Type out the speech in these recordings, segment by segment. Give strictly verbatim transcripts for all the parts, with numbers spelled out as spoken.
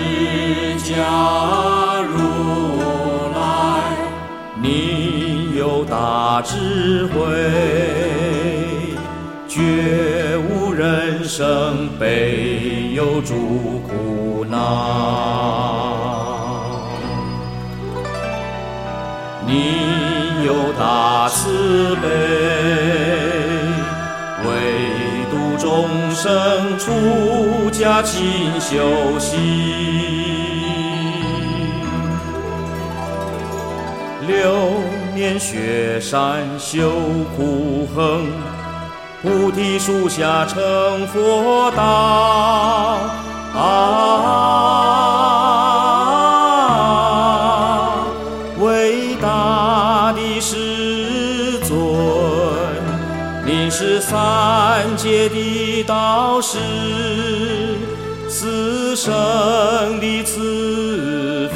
迦如来，你有大智慧，觉悟人生悲忧诸苦恼。你有大慈悲，为度众生出家勤修行。六年雪山修苦行，菩提树下成佛道。啊，伟大的世尊，您是三界的导师，四生的慈父。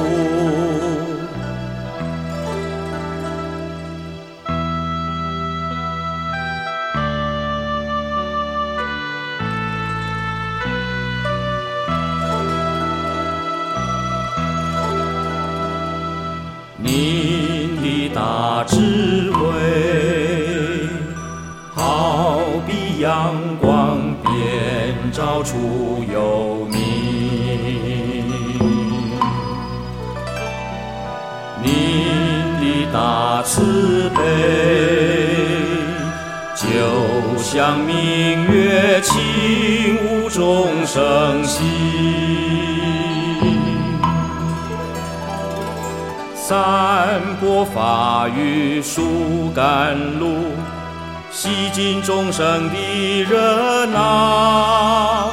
您的大智慧，好比阳光遍照处有明。您的大慈悲，就像明月轻悟众生心。三播法语疏甘露，洗尽众生的热闹。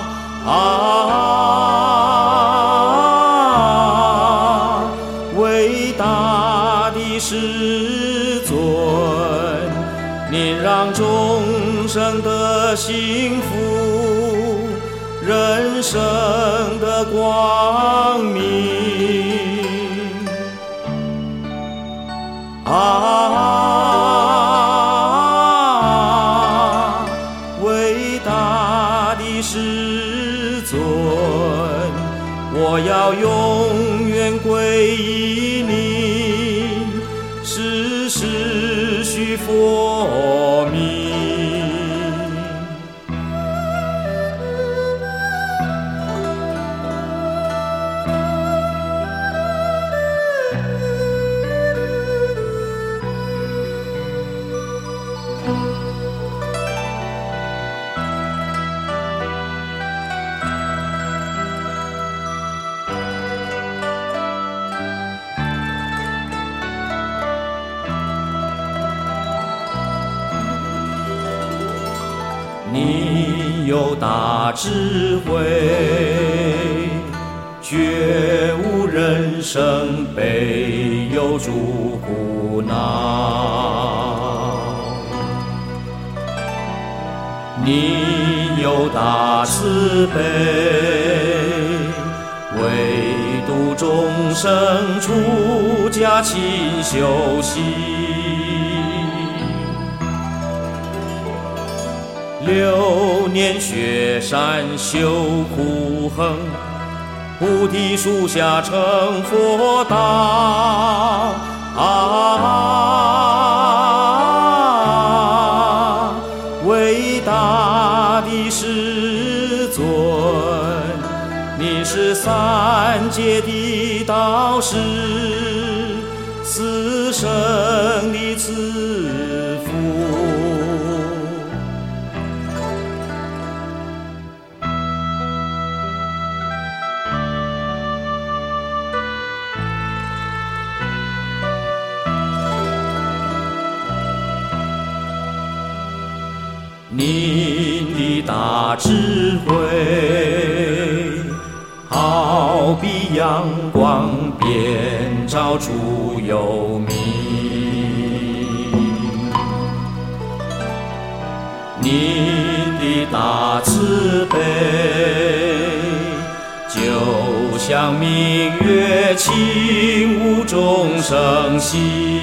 啊，伟大的世尊，您让众生得幸福，人生的光明。啊，伟大的世尊，我要永远皈依您，世世续佛名。你有大智慧，觉悟人生悲忧诸苦恼。你有大慈悲，为度众生出家勤修行。六年雪山修苦行，菩提树下成佛道。啊，伟大的世尊，你是三界的导师，四生的慈父。您的大智慧，好比阳光遍照处有明。您的大慈悲，就像明月轻悟众生心。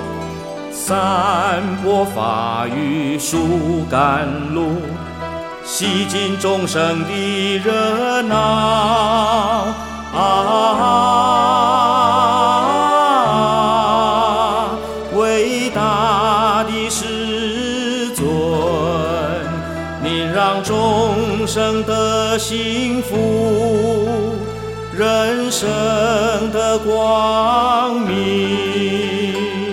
三播法语疏甘露，洗洗尽众生的热闹。啊，伟大的师尊，您让众生得幸福人生的光明。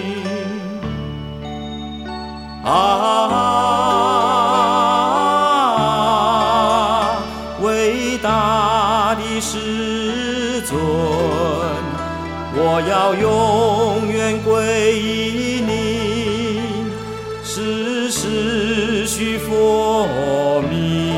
啊，伟大的师尊，我要永远皈依您，世世续佛名。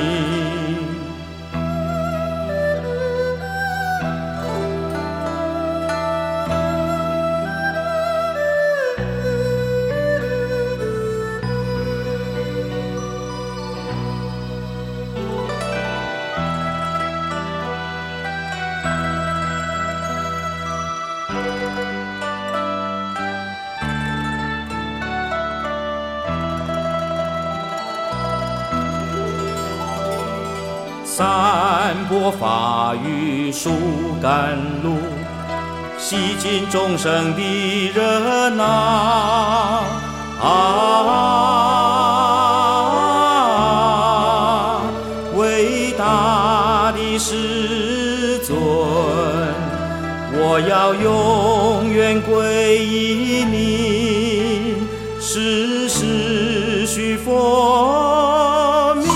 散播法语树甘露，洗尽众生的热闹。啊，伟大的师尊，我要永远皈依您，世世续佛名。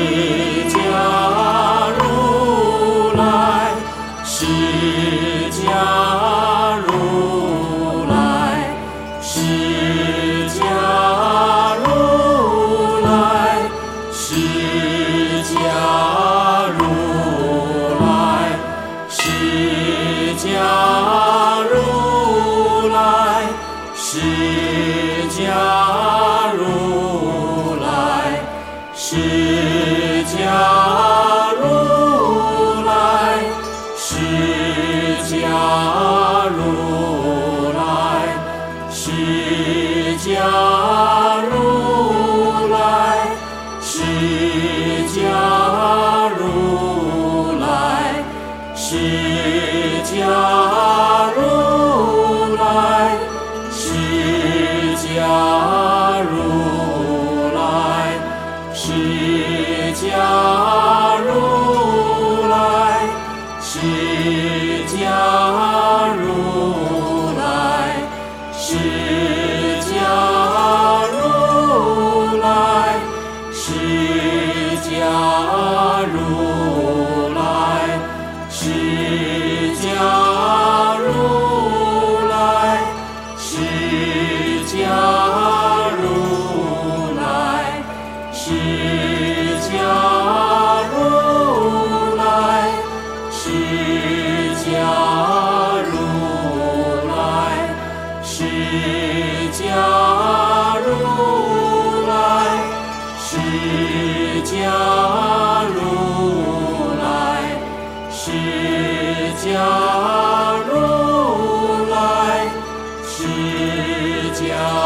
释迦如来，释迦如来，释迦如来，释迦如来，释迦如来，释迦如来。释迦如来，释迦如来，释迦如来，释迦如来，释迦如来，释迦如来。释迦如来，释迦如来，释迦如来，释迦如来，释迦如来，释迦如来。释迦如来，释迦如来，释迦如来，释迦如来，释迦。